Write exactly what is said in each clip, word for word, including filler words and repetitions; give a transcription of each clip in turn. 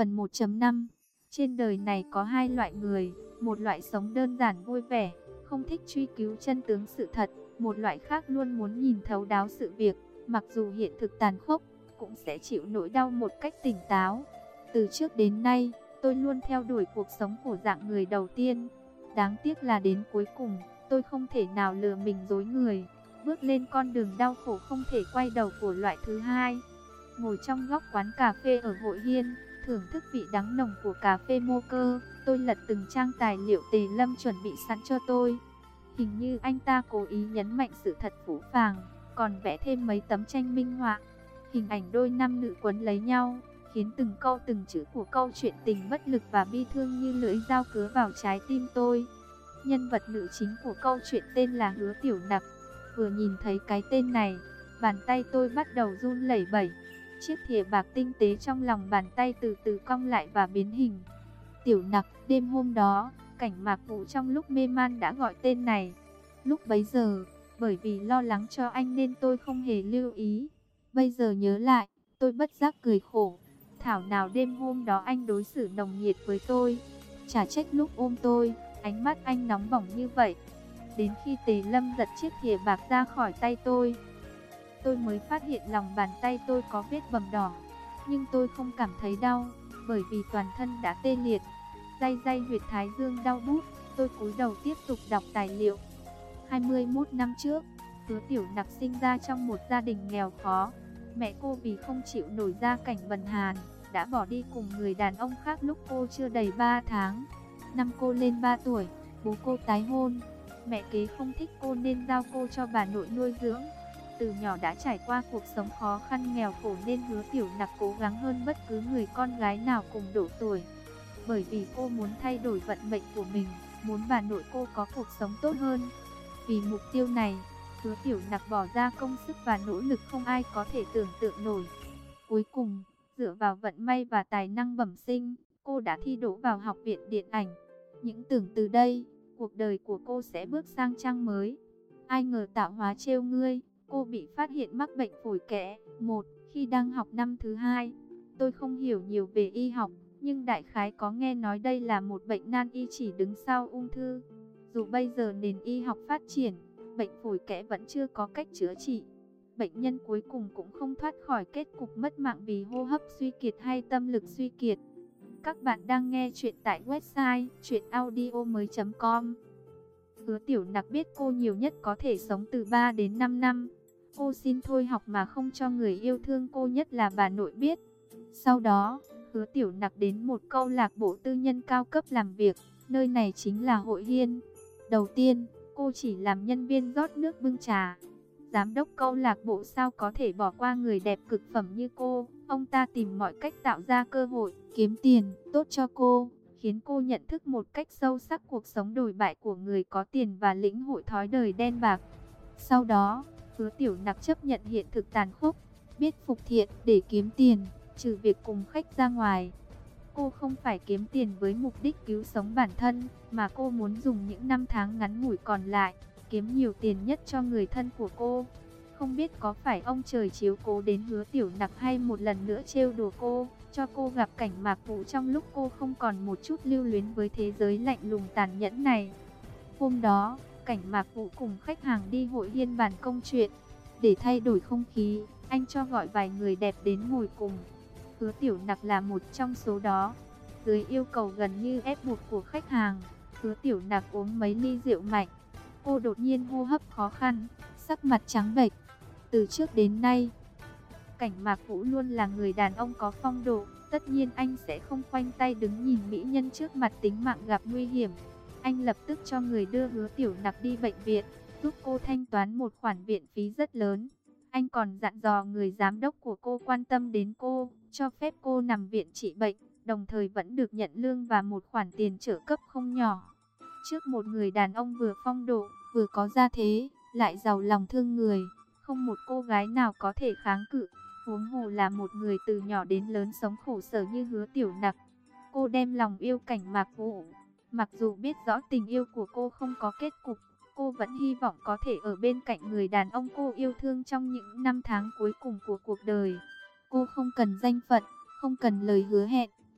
Phần một chấm năm. Trên đời này có hai loại người, một loại sống đơn giản vui vẻ, không thích truy cứu chân tướng sự thật, một loại khác luôn muốn nhìn thấu đáo sự việc, mặc dù hiện thực tàn khốc, cũng sẽ chịu nỗi đau một cách tỉnh táo. Từ trước đến nay, tôi luôn theo đuổi cuộc sống của dạng người đầu tiên. Đáng tiếc là đến cuối cùng, tôi không thể nào lừa mình dối người, bước lên con đường đau khổ không thể quay đầu của loại thứ hai. Ngồi trong góc quán cà phê ở Hội Hiên, thưởng thức vị đắng nồng của cà phê Mocha, tôi lật từng trang tài liệu Tề Lâm chuẩn bị sẵn cho tôi. Hình như anh ta cố ý nhấn mạnh sự thật phũ phàng, còn vẽ thêm mấy tấm tranh minh họa. Hình ảnh đôi nam nữ quấn lấy nhau, khiến từng câu từng chữ của câu chuyện tình bất lực và bi thương như lưỡi dao cứa vào trái tim tôi. Nhân vật nữ chính của câu chuyện tên là Hứa Tiểu Nặc. Vừa nhìn thấy cái tên này, bàn tay tôi bắt đầu run lẩy bẩy. Chiếc thìa bạc tinh tế trong lòng bàn tay từ từ cong lại và biến hình. Tiểu Nặc, đêm hôm đó, Cảnh Mạc Vũ trong lúc mê man đã gọi tên này. Lúc bấy giờ, bởi vì lo lắng cho anh nên tôi không hề lưu ý. Bây giờ nhớ lại, tôi bất giác cười khổ. Thảo nào đêm hôm đó anh đối xử nồng nhiệt với tôi. Chả trách lúc ôm tôi, ánh mắt anh nóng bỏng như vậy. Đến khi Tề Lâm giật chiếc thìa bạc ra khỏi tay tôi, tôi mới phát hiện lòng bàn tay tôi có vết bầm đỏ. Nhưng tôi không cảm thấy đau, bởi vì toàn thân đã tê liệt. Day day huyệt thái dương đau bút, tôi cúi đầu tiếp tục đọc tài liệu. hai mươi mốt năm trước, Hứa Tiểu Nặc sinh ra trong một gia đình nghèo khó. Mẹ cô vì không chịu nổi gia cảnh bần hàn, đã bỏ đi cùng người đàn ông khác lúc cô chưa đầy ba tháng. Năm cô lên ba tuổi, bố cô tái hôn. Mẹ kế không thích cô nên giao cô cho bà nội nuôi dưỡng. Từ nhỏ đã trải qua cuộc sống khó khăn nghèo khổ nên Hứa Tiểu Nặc cố gắng hơn bất cứ người con gái nào cùng độ tuổi. Bởi vì cô muốn thay đổi vận mệnh của mình, muốn bà nội cô có cuộc sống tốt hơn. Vì mục tiêu này, Hứa Tiểu Nặc bỏ ra công sức và nỗ lực không ai có thể tưởng tượng nổi. Cuối cùng, dựa vào vận may và tài năng bẩm sinh, cô đã thi đỗ vào Học viện Điện ảnh. Những tưởng từ đây, cuộc đời của cô sẽ bước sang trang mới. Ai ngờ tạo hóa trêu ngươi, cô bị phát hiện mắc bệnh phổi kẽ. Một, khi đang học năm thứ hai, tôi không hiểu nhiều về y học, nhưng đại khái có nghe nói đây là một bệnh nan y chỉ đứng sau ung thư. Dù bây giờ nền y học phát triển, bệnh phổi kẽ vẫn chưa có cách chữa trị. Bệnh nhân cuối cùng cũng không thoát khỏi kết cục mất mạng vì hô hấp suy kiệt hay tâm lực suy kiệt. Các bạn đang nghe chuyện tại website truyện audio mới chấm com. Hứa Tiểu Nặc biết cô nhiều nhất có thể sống từ ba đến năm năm. Cô xin thôi học mà không cho người yêu thương cô nhất là bà nội biết. Sau đó, Hứa Tiểu Nặc đến một câu lạc bộ tư nhân cao cấp làm việc. Nơi này chính là Hội Hiên. Đầu tiên, cô chỉ làm nhân viên rót nước bưng trà. Giám đốc câu lạc bộ sao có thể bỏ qua người đẹp cực phẩm như cô. Ông ta tìm mọi cách tạo ra cơ hội, kiếm tiền, tốt cho cô, khiến cô nhận thức một cách sâu sắc cuộc sống đồi bại của người có tiền và lĩnh hội thói đời đen bạc. Sau đó, Hứa Tiểu Nặc chấp nhận hiện thực tàn khốc, biết phục thiện để kiếm tiền, trừ việc cùng khách ra ngoài. Cô không phải kiếm tiền với mục đích cứu sống bản thân, mà cô muốn dùng những năm tháng ngắn ngủi còn lại, kiếm nhiều tiền nhất cho người thân của cô. Không biết có phải ông trời chiếu cố đến Hứa Tiểu Nặc hay một lần nữa trêu đùa cô, cho cô gặp Cảnh Mạc Vũ trong lúc cô không còn một chút lưu luyến với thế giới lạnh lùng tàn nhẫn này. Hôm đó, Cảnh Mạc Vũ cùng khách hàng đi Hội Hiên bàn công chuyện. Để thay đổi không khí, anh cho gọi vài người đẹp đến ngồi cùng. Hứa Tiểu Nặc là một trong số đó. Dưới yêu cầu gần như ép buộc của khách hàng, Hứa Tiểu Nặc uống mấy ly rượu mạnh. Cô đột nhiên hô hấp khó khăn, sắc mặt trắng bệch. Từ trước đến nay, Cảnh Mạc Vũ luôn là người đàn ông có phong độ. Tất nhiên anh sẽ không khoanh tay đứng nhìn mỹ nhân trước mặt tính mạng gặp nguy hiểm. Anh lập tức cho người đưa Hứa Tiểu Nặc đi bệnh viện, giúp cô thanh toán một khoản viện phí rất lớn. Anh còn dặn dò người giám đốc của cô quan tâm đến cô, cho phép cô nằm viện trị bệnh, đồng thời vẫn được nhận lương và một khoản tiền trợ cấp không nhỏ. Trước một người đàn ông vừa phong độ, vừa có gia thế, lại giàu lòng thương người, không một cô gái nào có thể kháng cự. Huống hồ là một người từ nhỏ đến lớn sống khổ sở như Hứa Tiểu Nặc. Cô đem lòng yêu Cảnh Mạc Vũ. Mặc dù biết rõ tình yêu của cô không có kết cục, cô vẫn hy vọng có thể ở bên cạnh người đàn ông cô yêu thương trong những năm tháng cuối cùng của cuộc đời. Cô không cần danh phận, không cần lời hứa hẹn,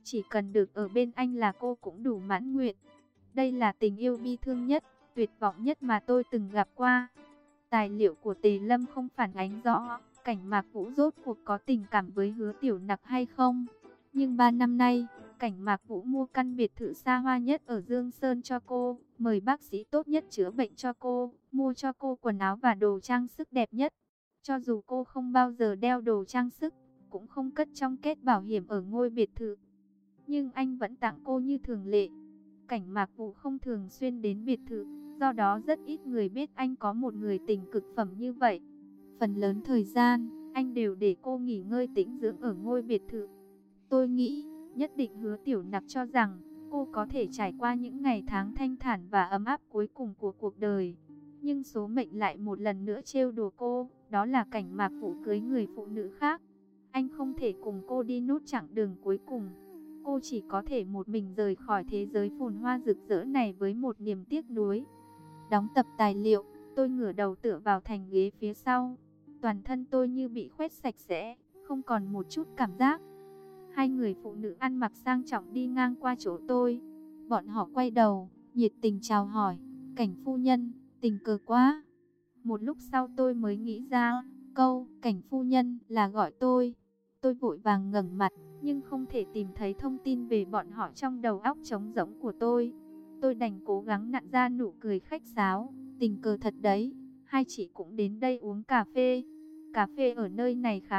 chỉ cần được ở bên anh là cô cũng đủ mãn nguyện. Đây là tình yêu bi thương nhất, tuyệt vọng nhất mà tôi từng gặp qua. Tài liệu của Tề Lâm không phản ánh rõ Cảnh Mạc Vũ rốt cuộc có tình cảm với Hứa Tiểu Nặc hay không. Nhưng ba năm nay, Cảnh Mạc Vũ mua căn biệt thự xa hoa nhất ở Dương Sơn cho cô, mời bác sĩ tốt nhất chữa bệnh cho cô, mua cho cô quần áo và đồ trang sức đẹp nhất. Cho dù cô không bao giờ đeo đồ trang sức, cũng không cất trong két bảo hiểm ở ngôi biệt thự, nhưng anh vẫn tặng cô như thường lệ. Cảnh Mạc Vũ không thường xuyên đến biệt thự, do đó rất ít người biết anh có một người tình cực phẩm như vậy. Phần lớn thời gian, anh đều để cô nghỉ ngơi tĩnh dưỡng ở ngôi biệt thự. Tôi nghĩ, nhất định Hứa Tiểu Nặc cho rằng cô có thể trải qua những ngày tháng thanh thản và ấm áp cuối cùng của cuộc đời. Nhưng số mệnh lại một lần nữa trêu đùa cô, đó là Cảnh Mạc Vũ cưới người phụ nữ khác. Anh không thể cùng cô đi nốt chặng đường cuối cùng. Cô chỉ có thể một mình rời khỏi thế giới phồn hoa rực rỡ này với một niềm tiếc nuối. Đóng tập tài liệu, tôi ngửa đầu tựa vào thành ghế phía sau. Toàn thân tôi như bị khoét sạch sẽ, không còn một chút cảm giác. Hai người phụ nữ ăn mặc sang trọng đi ngang qua chỗ tôi. Bọn họ quay đầu, nhiệt tình chào hỏi. Cảnh phu nhân, tình cờ quá. Một lúc sau tôi mới nghĩ ra, câu Cảnh phu nhân là gọi tôi. Tôi vội vàng ngẩng mặt, nhưng không thể tìm thấy thông tin về bọn họ trong đầu óc trống rỗng của tôi. Tôi đành cố gắng nặn ra nụ cười khách sáo. Tình cờ thật đấy, hai chị cũng đến đây uống cà phê. Cà phê ở nơi này khá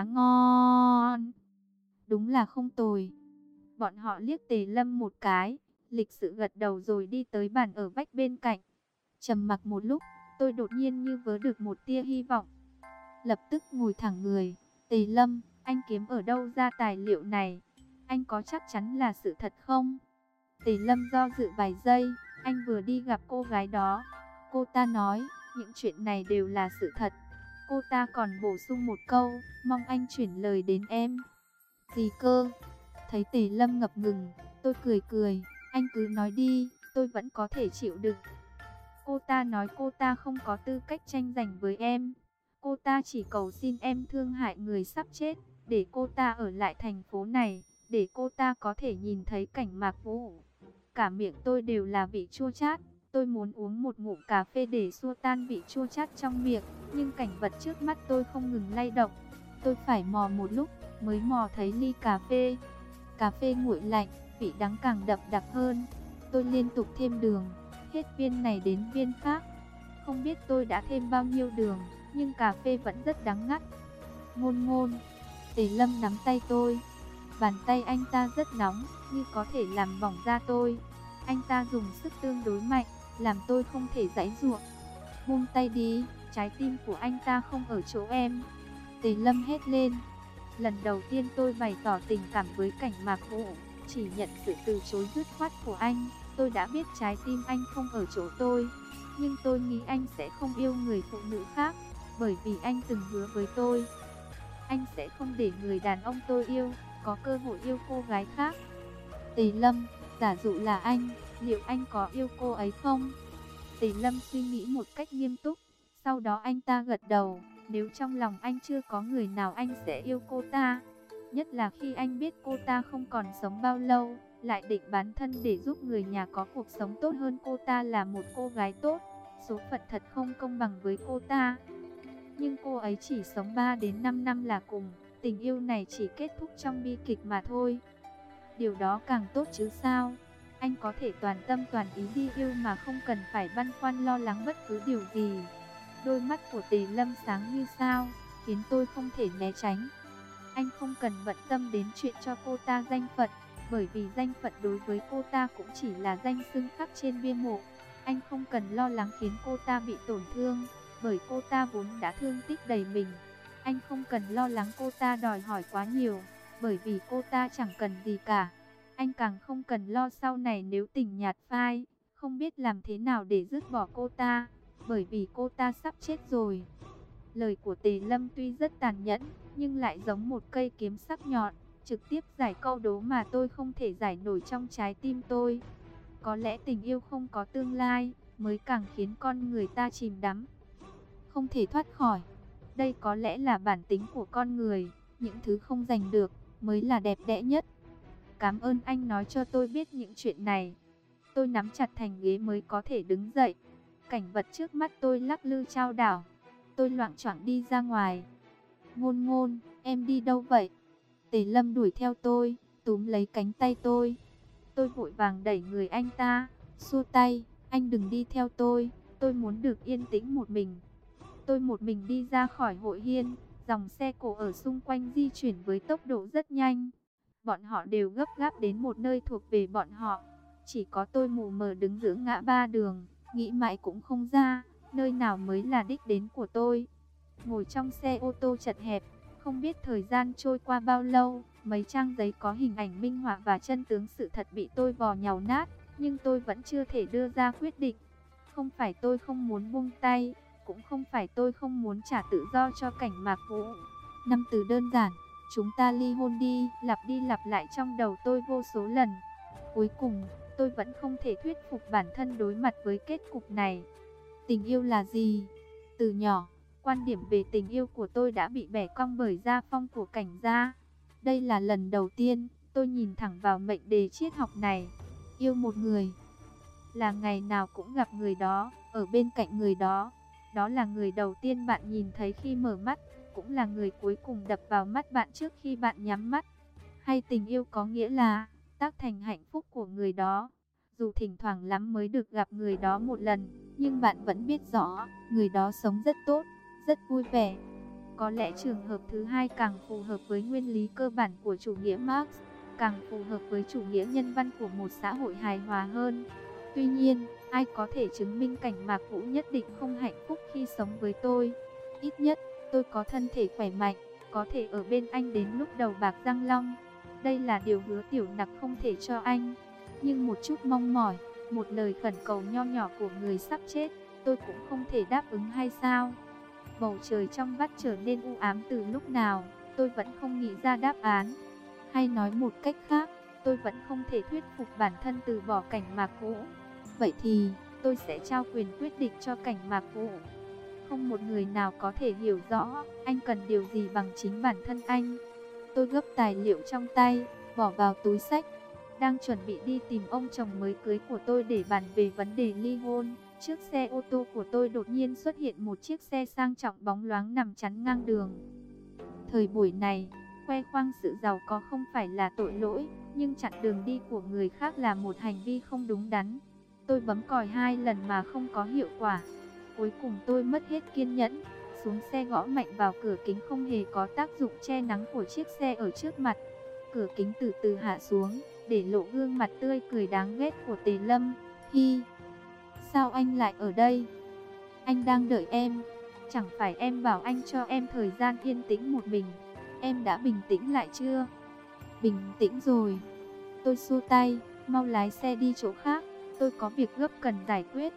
ngon. Đúng là không tồi. Bọn họ liếc Tề Lâm một cái, lịch sự gật đầu rồi đi tới bàn ở vách bên cạnh. Trầm mặc một lúc, tôi đột nhiên như vớ được một tia hy vọng. Lập tức ngồi thẳng người. Tề Lâm, anh kiếm ở đâu ra tài liệu này? Anh có chắc chắn là sự thật không? Tề Lâm do dự vài giây. Anh vừa đi gặp cô gái đó. Cô ta nói, những chuyện này đều là sự thật. Cô ta còn bổ sung một câu, mong anh chuyển lời đến em. Gì cơ? Thấy Tề Lâm ngập ngừng, tôi cười cười. Anh cứ nói đi, tôi vẫn có thể chịu đựng. Cô ta nói cô ta không có tư cách tranh giành với em. Cô ta chỉ cầu xin em thương hại người sắp chết, để cô ta ở lại thành phố này, để cô ta có thể nhìn thấy Cảnh Mạc Vũ. Cả miệng tôi đều là vị chua chát. Tôi muốn uống một ngụm cà phê để xua tan vị chua chát trong miệng, nhưng cảnh vật trước mắt tôi không ngừng lay động. Tôi phải mò một lúc mới mò thấy ly cà phê. Cà phê nguội lạnh, vị đắng càng đậm đặc hơn. Tôi liên tục thêm đường, hết viên này đến viên khác. Không biết tôi đã thêm bao nhiêu đường, nhưng cà phê vẫn rất đắng ngắt. Ngôn ngôn, Tề Lâm nắm tay tôi. Bàn tay anh ta rất nóng, như có thể làm bỏng da tôi. Anh ta dùng sức tương đối mạnh, làm tôi không thể giãy giụa. Buông tay đi, trái tim của anh ta không ở chỗ em. Tề Lâm hét lên. Lần đầu tiên tôi bày tỏ tình cảm với Cảnh Mạc Vũ, chỉ nhận sự từ chối dứt khoát của anh. Tôi đã biết trái tim anh không ở chỗ tôi, nhưng tôi nghĩ anh sẽ không yêu người phụ nữ khác, bởi vì anh từng hứa với tôi, anh sẽ không để người đàn ông tôi yêu có cơ hội yêu cô gái khác. Tề Lâm, giả dụ là anh, liệu anh có yêu cô ấy không? Tề Lâm suy nghĩ một cách nghiêm túc, sau đó anh ta gật đầu. Nếu trong lòng anh chưa có người nào anh sẽ yêu cô ta. Nhất là khi anh biết cô ta không còn sống bao lâu, lại định bán thân để giúp người nhà có cuộc sống tốt hơn. Cô ta là một cô gái tốt, số phận thật không công bằng với cô ta. Nhưng cô ấy chỉ sống ba đến năm năm là cùng, tình yêu này chỉ kết thúc trong bi kịch mà thôi. Điều đó càng tốt chứ sao? Anh có thể toàn tâm toàn ý đi yêu mà không cần phải băn khoăn lo lắng bất cứ điều gì. Đôi mắt của Tề Lâm sáng như sao, khiến tôi không thể né tránh. Anh không cần bận tâm đến chuyện cho cô ta danh phận, bởi vì danh phận đối với cô ta cũng chỉ là danh xưng khắc trên bia mộ. Anh không cần lo lắng khiến cô ta bị tổn thương, bởi cô ta vốn đã thương tích đầy mình. Anh không cần lo lắng cô ta đòi hỏi quá nhiều, bởi vì cô ta chẳng cần gì cả. Anh càng không cần lo sau này nếu tình nhạt phai, không biết làm thế nào để dứt bỏ cô ta, bởi vì cô ta sắp chết rồi. Lời của Tề Lâm tuy rất tàn nhẫn, nhưng lại giống một cây kiếm sắc nhọn, trực tiếp giải câu đố mà tôi không thể giải nổi trong trái tim tôi. Có lẽ tình yêu không có tương lai, mới càng khiến con người ta chìm đắm, không thể thoát khỏi. Đây có lẽ là bản tính của con người, những thứ không giành được, mới là đẹp đẽ nhất. Cảm ơn anh nói cho tôi biết những chuyện này. Tôi nắm chặt thành ghế mới có thể đứng dậy. Cảnh vật trước mắt tôi lắc lư chao đảo. Tôi loạng choạng đi ra ngoài. Ngôn Ngôn, em đi đâu vậy? Tề Lâm đuổi theo tôi, túm lấy cánh tay tôi. Tôi vội vàng đẩy người anh ta, xua tay, anh đừng đi theo tôi, tôi muốn được yên tĩnh một mình. Tôi một mình đi ra khỏi hội hiên, dòng xe cộ ở xung quanh di chuyển với tốc độ rất nhanh. Bọn họ đều gấp gáp đến một nơi thuộc về bọn họ. Chỉ có tôi mù mờ đứng giữa ngã ba đường, nghĩ mãi cũng không ra, nơi nào mới là đích đến của tôi. Ngồi trong xe ô tô chật hẹp, không biết thời gian trôi qua bao lâu, mấy trang giấy có hình ảnh minh họa và chân tướng sự thật bị tôi vò nhàu nát, nhưng tôi vẫn chưa thể đưa ra quyết định. Không phải tôi không muốn buông tay, cũng không phải tôi không muốn trả tự do cho Cảnh Mạc Vũ. Năm từ đơn giản, chúng ta ly hôn đi, lặp đi lặp lại trong đầu tôi vô số lần. Cuối cùng, tôi vẫn không thể thuyết phục bản thân đối mặt với kết cục này. Tình yêu là gì? Từ nhỏ, quan điểm về tình yêu của tôi đã bị bẻ cong bởi gia phong của Cảnh gia. Đây là lần đầu tiên tôi nhìn thẳng vào mệnh đề triết học này. Yêu một người là ngày nào cũng gặp người đó, ở bên cạnh người đó. Đó là người đầu tiên bạn nhìn thấy khi mở mắt, cũng là người cuối cùng đập vào mắt bạn trước khi bạn nhắm mắt. Hay tình yêu có nghĩa là tác thành hạnh phúc của người đó. Dù thỉnh thoảng lắm mới được gặp người đó một lần, nhưng bạn vẫn biết rõ người đó sống rất tốt, rất vui vẻ. Có lẽ trường hợp thứ hai càng phù hợp với nguyên lý cơ bản của chủ nghĩa Marx, càng phù hợp với chủ nghĩa nhân văn của một xã hội hài hòa hơn. Tuy nhiên, ai có thể chứng minh Cảnh Mạc Vũ nhất định không hạnh phúc khi sống với tôi? Ít nhất, tôi có thân thể khỏe mạnh, có thể ở bên anh đến lúc đầu bạc răng long. Đây là điều Hứa Tiểu Nặc không thể cho anh. Nhưng một chút mong mỏi, một lời khẩn cầu nho nhỏ của người sắp chết, tôi cũng không thể đáp ứng hay sao? Bầu trời trong vắt trở nên u ám từ lúc nào, tôi vẫn không nghĩ ra đáp án. Hay nói một cách khác, tôi vẫn không thể thuyết phục bản thân từ bỏ Cảnh Mạc Vũ. Vậy thì, tôi sẽ trao quyền quyết định cho Cảnh Mạc Vũ. Không một người nào có thể hiểu rõ anh cần điều gì bằng chính bản thân anh. Tôi gấp tài liệu trong tay, bỏ vào túi xách. Đang chuẩn bị đi tìm ông chồng mới cưới của tôi để bàn về vấn đề ly hôn. Trước xe ô tô của tôi đột nhiên xuất hiện một chiếc xe sang trọng bóng loáng nằm chắn ngang đường. Thời buổi này, khoe khoang sự giàu có không phải là tội lỗi, nhưng chặn đường đi của người khác là một hành vi không đúng đắn. Tôi bấm còi hai lần mà không có hiệu quả. Cuối cùng tôi mất hết kiên nhẫn, xuống xe gõ mạnh vào cửa kính không hề có tác dụng che nắng của chiếc xe ở trước mặt. Cửa kính từ từ hạ xuống, để lộ gương mặt tươi cười đáng ghét của Tề Lâm. Hi, sao anh lại ở đây? Anh đang đợi em. Chẳng phải em bảo anh cho em thời gian yên tĩnh một mình. Em đã bình tĩnh lại chưa? Bình tĩnh rồi. Tôi xua tay, mau lái xe đi chỗ khác. Tôi có việc gấp cần giải quyết.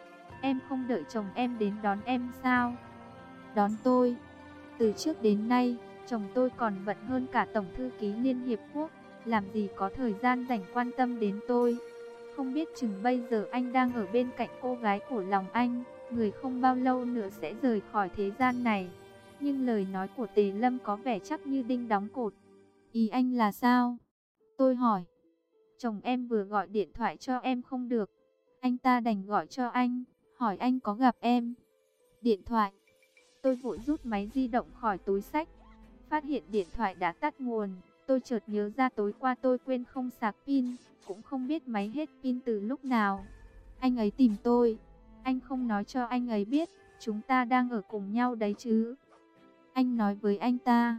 Em không đợi chồng em đến đón em sao? Đón tôi? Từ trước đến nay, chồng tôi còn bận hơn cả Tổng thư ký Liên Hiệp Quốc. Làm gì có thời gian dành quan tâm đến tôi? Không biết chừng bây giờ anh đang ở bên cạnh cô gái của lòng anh, người không bao lâu nữa sẽ rời khỏi thế gian này. Nhưng lời nói của Tề Lâm có vẻ chắc như đinh đóng cột. Ý anh là sao? Tôi hỏi. Chồng em vừa gọi điện thoại cho em không được. Anh ta đành gọi cho anh, hỏi anh có gặp em. Điện thoại. Tôi vội rút máy di động khỏi túi xách. Phát hiện điện thoại đã tắt nguồn. Tôi chợt nhớ ra tối qua tôi quên không sạc pin, cũng không biết máy hết pin từ lúc nào. Anh ấy tìm tôi. Anh không nói cho anh ấy biết, chúng ta đang ở cùng nhau đấy chứ. Anh nói với anh ta.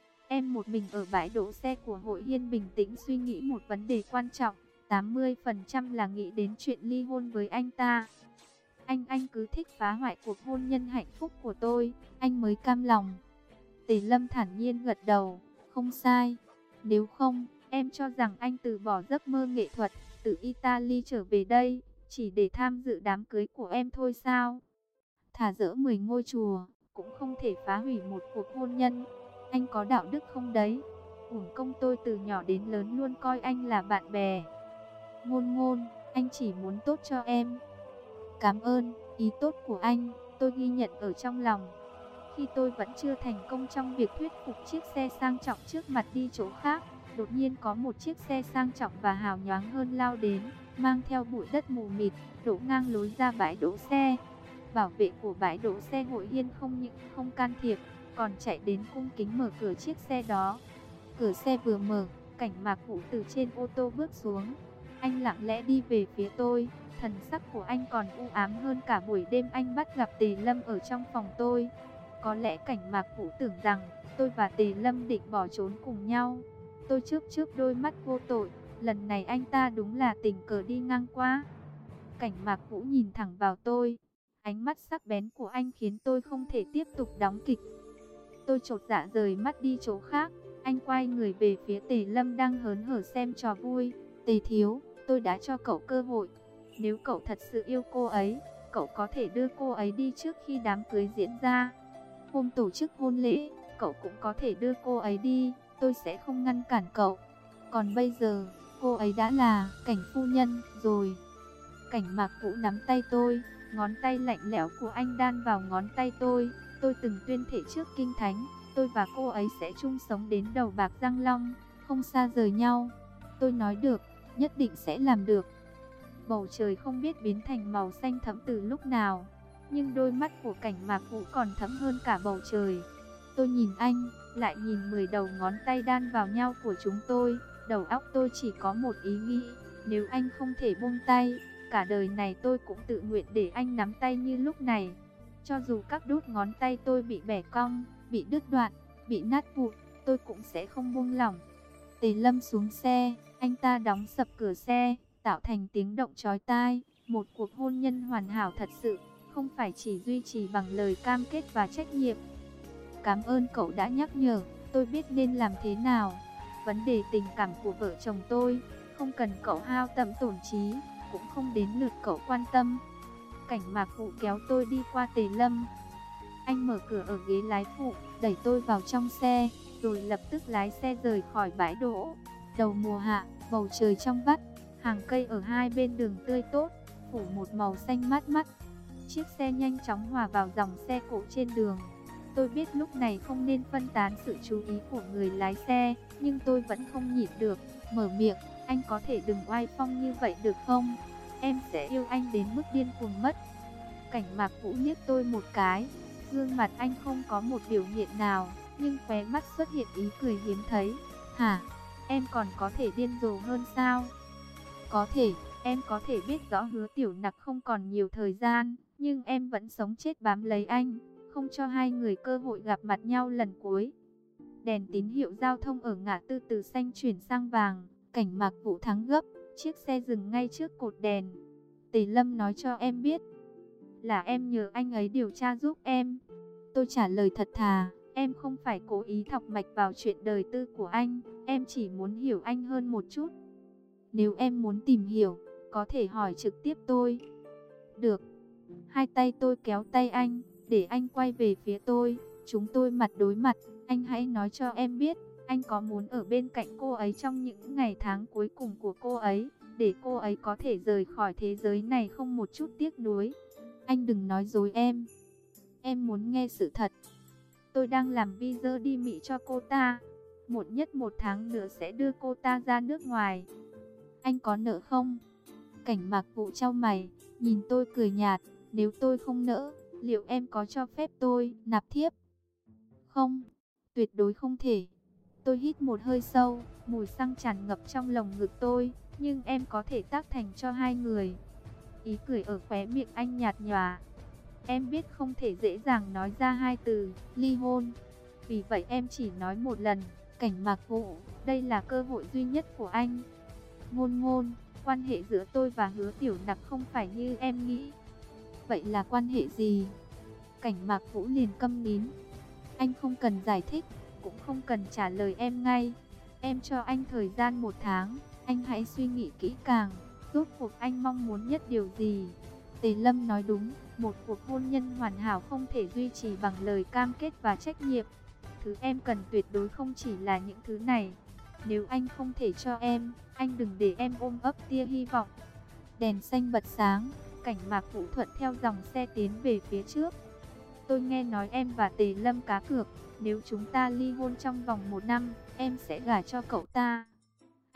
Em một mình ở bãi đỗ xe của Hội Hiên bình tĩnh suy nghĩ một vấn đề quan trọng. tám mươi phần trăm là nghĩ đến chuyện ly hôn với anh ta. Anh anh cứ thích phá hoại cuộc hôn nhân hạnh phúc của tôi, anh mới cam lòng. Tề Lâm thản nhiên gật đầu. Không sai. Nếu không, em cho rằng anh từ bỏ giấc mơ nghệ thuật, từ Italy trở về đây, chỉ để tham dự đám cưới của em thôi sao? Thả dỡ mười ngôi chùa, cũng không thể phá hủy một cuộc hôn nhân. Anh có đạo đức không đấy? Uổng công tôi từ nhỏ đến lớn luôn coi anh là bạn bè. Ngôn Ngôn, anh chỉ muốn tốt cho em. Cảm ơn, ý tốt của anh, tôi ghi nhận ở trong lòng. Khi tôi vẫn chưa thành công trong việc thuyết phục chiếc xe sang trọng trước mặt đi chỗ khác, Đột nhiên có một chiếc xe sang trọng và hào nhoáng hơn lao đến, mang theo bụi đất mù mịt, đổ ngang lối ra bãi đỗ xe. Bảo vệ của bãi đỗ xe Hội Yên không những không can thiệp, còn chạy đến cung kính mở cửa chiếc xe đó. Cửa xe vừa mở, Cảnh Mạc Vũ từ trên ô tô bước xuống. Anh lặng lẽ đi về phía tôi, thần sắc của anh còn u ám hơn cả buổi đêm anh bắt gặp Tề Lâm ở trong phòng tôi. Có lẽ Cảnh Mạc Vũ tưởng rằng tôi và Tề Lâm định bỏ trốn cùng nhau. Tôi chớp chớp đôi mắt vô tội, lần này anh ta đúng là tình cờ đi ngang qua. Cảnh Mạc Vũ nhìn thẳng vào tôi, ánh mắt sắc bén của anh khiến tôi không thể tiếp tục đóng kịch. Tôi chột dạ rời mắt đi chỗ khác. Anh quay người về phía Tề Lâm đang hớn hở xem trò vui. Tề thiếu, tôi đã cho cậu cơ hội. Nếu cậu thật sự yêu cô ấy, cậu có thể đưa cô ấy đi trước khi đám cưới diễn ra. Hôm tổ chức hôn lễ, cậu cũng có thể đưa cô ấy đi, tôi sẽ không ngăn cản cậu. Còn bây giờ, cô ấy đã là Cảnh phu nhân rồi. Cảnh Mạc Vũ nắm tay tôi, ngón tay lạnh lẽo của anh đan vào ngón tay tôi. Tôi từng tuyên thệ trước kinh thánh, tôi và cô ấy sẽ chung sống đến đầu bạc răng long, không xa rời nhau. Tôi nói được, nhất định sẽ làm được. Bầu trời không biết biến thành màu xanh thẫm từ lúc nào, nhưng đôi mắt của Cảnh Mạc Vũ còn thẫm hơn cả bầu trời. Tôi nhìn anh, lại nhìn mười đầu ngón tay đan vào nhau của chúng tôi. Đầu óc tôi chỉ có một ý nghĩ, nếu anh không thể buông tay, cả đời này tôi cũng tự nguyện để anh nắm tay như lúc này. Cho dù các đốt ngón tay tôi bị bẻ cong, bị đứt đoạn, bị nát vụn, tôi cũng sẽ không buông lỏng. Tề Lâm xuống xe, anh ta đóng sập cửa xe, tạo thành tiếng động chói tai. Một cuộc hôn nhân hoàn hảo thật sự, không phải chỉ duy trì bằng lời cam kết và trách nhiệm. Cảm ơn cậu đã nhắc nhở, tôi biết nên làm thế nào. Vấn đề tình cảm của vợ chồng tôi, không cần cậu hao tâm tổn trí, cũng không đến lượt cậu quan tâm. Cảnh Mạc Vũ kéo tôi đi qua Tề Lâm. Anh mở cửa ở ghế lái phụ, đẩy tôi vào trong xe, rồi lập tức lái xe rời khỏi bãi đỗ. Đầu mùa hạ, bầu trời trong vắt, hàng cây ở hai bên đường tươi tốt, phủ một màu xanh mát mắt. Chiếc xe nhanh chóng hòa vào dòng xe cộ trên đường. Tôi biết lúc này không nên phân tán sự chú ý của người lái xe, nhưng tôi vẫn không nhịn được, mở miệng, anh có thể đừng oai phong như vậy được không? Em sẽ yêu anh đến mức điên cuồng mất. Cảnh Mạc Vũ liếc tôi một cái, gương mặt anh không có một biểu hiện nào, nhưng khóe mắt xuất hiện ý cười hiếm thấy. Hả? Em còn có thể điên rồ hơn sao? Có thể, em có thể biết rõ Hứa Tiểu Nặc không còn nhiều thời gian, nhưng em vẫn sống chết bám lấy anh, không cho hai người cơ hội gặp mặt nhau lần cuối. Đèn tín hiệu giao thông ở ngã tư từ xanh chuyển sang vàng. Cảnh Mạc Vũ thắng gấp, chiếc xe dừng ngay trước cột đèn. Tề Lâm nói cho em biết, là em nhờ anh ấy điều tra giúp em. Tôi trả lời thật thà, em không phải cố ý thọc mạch vào chuyện đời tư của anh, em chỉ muốn hiểu anh hơn một chút. Nếu em muốn tìm hiểu, có thể hỏi trực tiếp tôi. Được. Hai tay tôi kéo tay anh, để anh quay về phía tôi. Chúng tôi mặt đối mặt. Anh hãy nói cho em biết, anh có muốn ở bên cạnh cô ấy trong những ngày tháng cuối cùng của cô ấy, để cô ấy có thể rời khỏi thế giới này không một chút tiếc nuối. Anh đừng nói dối em. Em muốn nghe sự thật. Tôi đang làm visa đi Mỹ cho cô ta. Một nhất một tháng nữa sẽ đưa cô ta ra nước ngoài. Anh có nợ không? Cảnh Mạc Vũ chau mày, nhìn tôi cười nhạt. Nếu tôi không nỡ, liệu em có cho phép tôi nạp thiếp? Không, tuyệt đối không thể. Tôi hít một hơi sâu, mùi xăng tràn ngập trong lồng ngực tôi. Nhưng em có thể tác thành cho hai người. Ý cười ở khóe miệng anh nhạt nhòa. Em biết không thể dễ dàng nói ra hai từ ly hôn. Vì vậy em chỉ nói một lần. Cảnh Mạc Vũ, đây là cơ hội duy nhất của anh. Ngôn ngôn, quan hệ giữa tôi và Hứa Tiểu Nặc không phải như em nghĩ. Vậy là quan hệ gì? Cảnh Mạc Vũ liền câm nín. Anh không cần giải thích, cũng không cần trả lời em ngay. Em cho anh thời gian một tháng, anh hãy suy nghĩ kỹ càng. Rốt cuộc anh mong muốn nhất điều gì? Tề Lâm nói đúng, một cuộc hôn nhân hoàn hảo không thể duy trì bằng lời cam kết và trách nhiệm. Thứ em cần tuyệt đối không chỉ là những thứ này. Nếu anh không thể cho em, anh đừng để em ôm ấp tia hy vọng. Đèn xanh bật sáng, Cảnh Mạc Vũ thuận theo dòng xe tiến về phía trước. Tôi nghe nói em và Tề Lâm cá cược, nếu chúng ta ly hôn trong vòng một năm, em sẽ gả cho cậu ta.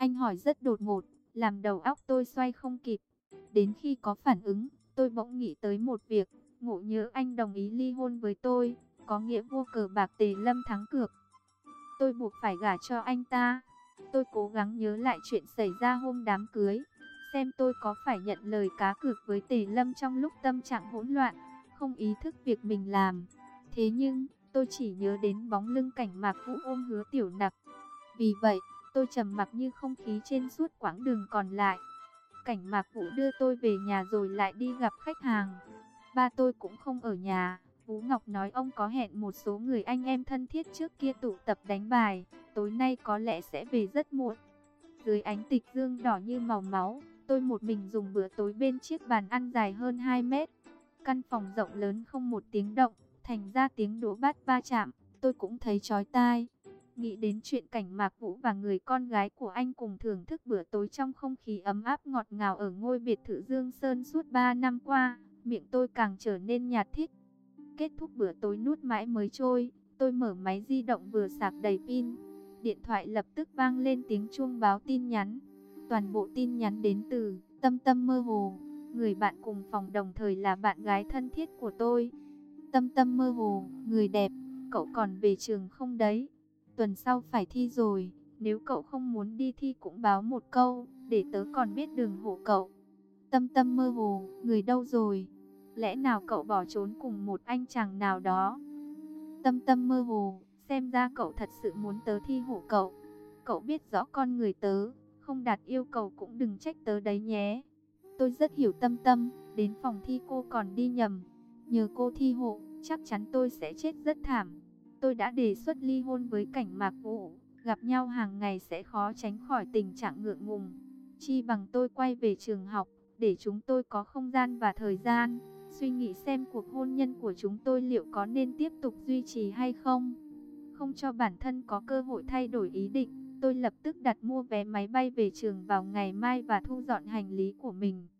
Anh hỏi rất đột ngột, làm đầu óc tôi xoay không kịp. Đến khi có phản ứng, tôi bỗng nghĩ tới một việc, ngộ nhỡ anh đồng ý ly hôn với tôi, có nghĩa vua cờ bạc Tề Lâm thắng cược. Tôi buộc phải gả cho anh ta. Tôi cố gắng nhớ lại chuyện xảy ra hôm đám cưới, xem tôi có phải nhận lời cá cược với Tề Lâm trong lúc tâm trạng hỗn loạn, không ý thức việc mình làm. Thế nhưng, tôi chỉ nhớ đến bóng lưng Cảnh Mạc Vũ ôm Hứa Tiểu Nặc. Vì vậy, tôi trầm mặc như không khí trên suốt quãng đường còn lại. Cảnh Mạc Vũ đưa tôi về nhà rồi lại đi gặp khách hàng. Ba tôi cũng không ở nhà. Vũ Ngọc nói ông có hẹn một số người anh em thân thiết trước kia tụ tập đánh bài, tối nay có lẽ sẽ về rất muộn. Dưới ánh tịch dương đỏ như màu máu, tôi một mình dùng bữa tối bên chiếc bàn ăn dài hơn hai mét. Căn phòng rộng lớn không một tiếng động, thành ra tiếng đũa bát va chạm, tôi cũng thấy chói tai. Nghĩ đến chuyện Cảnh Mạc Vũ và người con gái của anh cùng thưởng thức bữa tối trong không khí ấm áp ngọt ngào ở ngôi biệt thự Dương Sơn suốt ba năm qua, miệng tôi càng trở nên nhạt thích. Kết thúc bữa tối nuốt mãi mới trôi, tôi mở máy di động vừa sạc đầy pin. Điện thoại lập tức vang lên tiếng chuông báo tin nhắn. Toàn bộ tin nhắn đến từ Tâm Tâm Mơ Hồ, người bạn cùng phòng đồng thời là bạn gái thân thiết của tôi. Tâm Tâm Mơ Hồ, người đẹp, cậu còn về trường không đấy? Tuần sau phải thi rồi, nếu cậu không muốn đi thi cũng báo một câu, để tớ còn biết đường hộ cậu. Tâm Tâm Mơ Hồ, người đâu rồi? Lẽ nào cậu bỏ trốn cùng một anh chàng nào đó? Tâm Tâm Mơ Hồ, xem ra cậu thật sự muốn tớ thi hộ cậu. Cậu biết rõ con người tớ, không đạt yêu cầu cũng đừng trách tớ đấy nhé. Tôi rất hiểu Tâm Tâm, đến phòng thi cô còn đi nhầm. Nhờ cô thi hộ, chắc chắn tôi sẽ chết rất thảm. Tôi đã đề xuất ly hôn với Cảnh Mạc Vũ, gặp nhau hàng ngày sẽ khó tránh khỏi tình trạng ngượng ngùng. Chi bằng tôi quay về trường học, để chúng tôi có không gian và thời gian, suy nghĩ xem cuộc hôn nhân của chúng tôi liệu có nên tiếp tục duy trì hay không. Không cho bản thân có cơ hội thay đổi ý định, tôi lập tức đặt mua vé máy bay về trường vào ngày mai và thu dọn hành lý của mình.